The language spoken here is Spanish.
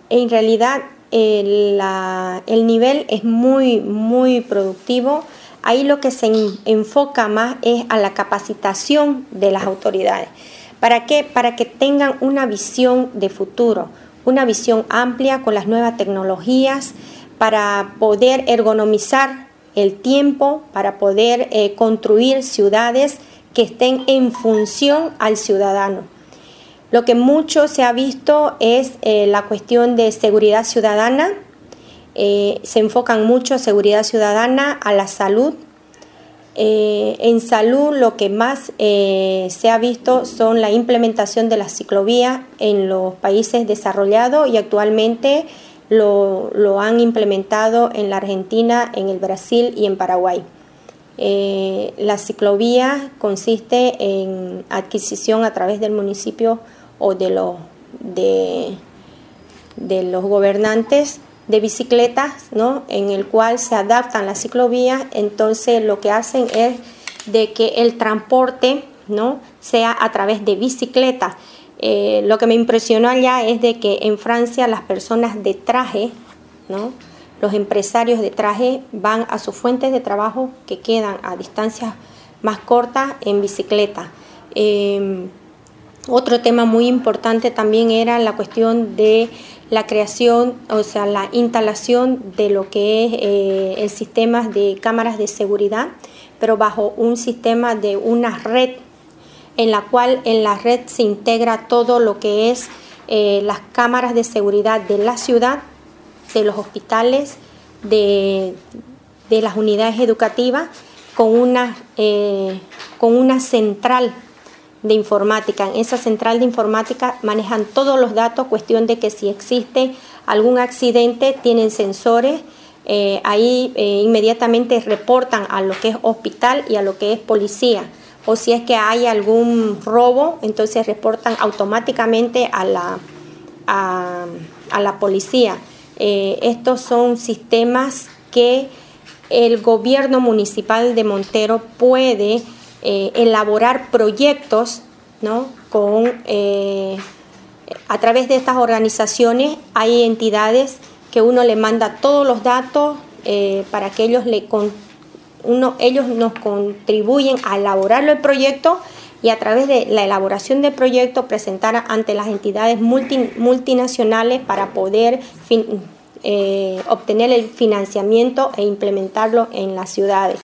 En realidad el nivel es muy productivo. Ahí lo que se enfoca más es a la capacitación de las autoridades. ¿Para qué? Para que tengan una visión de futuro, una visión amplia con las nuevas tecnologías, para poder ergonomizar el tiempo, para poder construir ciudades que estén en función al ciudadano. Lo que mucho se ha visto es la cuestión de seguridad ciudadana. Se enfocan mucho a seguridad ciudadana, a la salud. En salud lo que más se ha visto son la implementación de las ciclovías en los países desarrollados y actualmente lo han implementado en la Argentina, en el Brasil y en Paraguay. La ciclovía consiste en adquisición a través del municipio o de los gobernantes de bicicletas, ¿no? En el cual se adaptan las ciclovías. Entonces lo que hacen es de que el transporte, ¿no?, sea a través de bicicletas. Lo que me impresionó allá es de que en Francia las personas de traje, ¿no?, los empresarios de traje van a sus fuentes de trabajo que quedan a distancias más cortas en bicicleta. Otro tema muy importante también era la cuestión de la creación, o sea, la instalación de lo que es el sistema de cámaras de seguridad, pero bajo un sistema de una red, en la cual en la red se integra todo lo que es las cámaras de seguridad de la ciudad, de los hospitales, de las unidades educativas, con una central de informática. En esa central de informática manejan todos los datos, cuestión de que si existe algún accidente tienen sensores, ahí inmediatamente reportan a lo que es hospital y a lo que es policía, o si es que hay algún robo, entonces reportan automáticamente a la policía. Estos son sistemas que el gobierno municipal de Montero puede elaborar proyectos, ¿no?, a través de estas organizaciones. Hay entidades que uno le manda todos los datos para que ellos nos contribuyen a elaborar el proyecto, y a través de la elaboración del proyecto presentar ante las entidades multinacionales para poder obtener el financiamiento e implementarlo en las ciudades.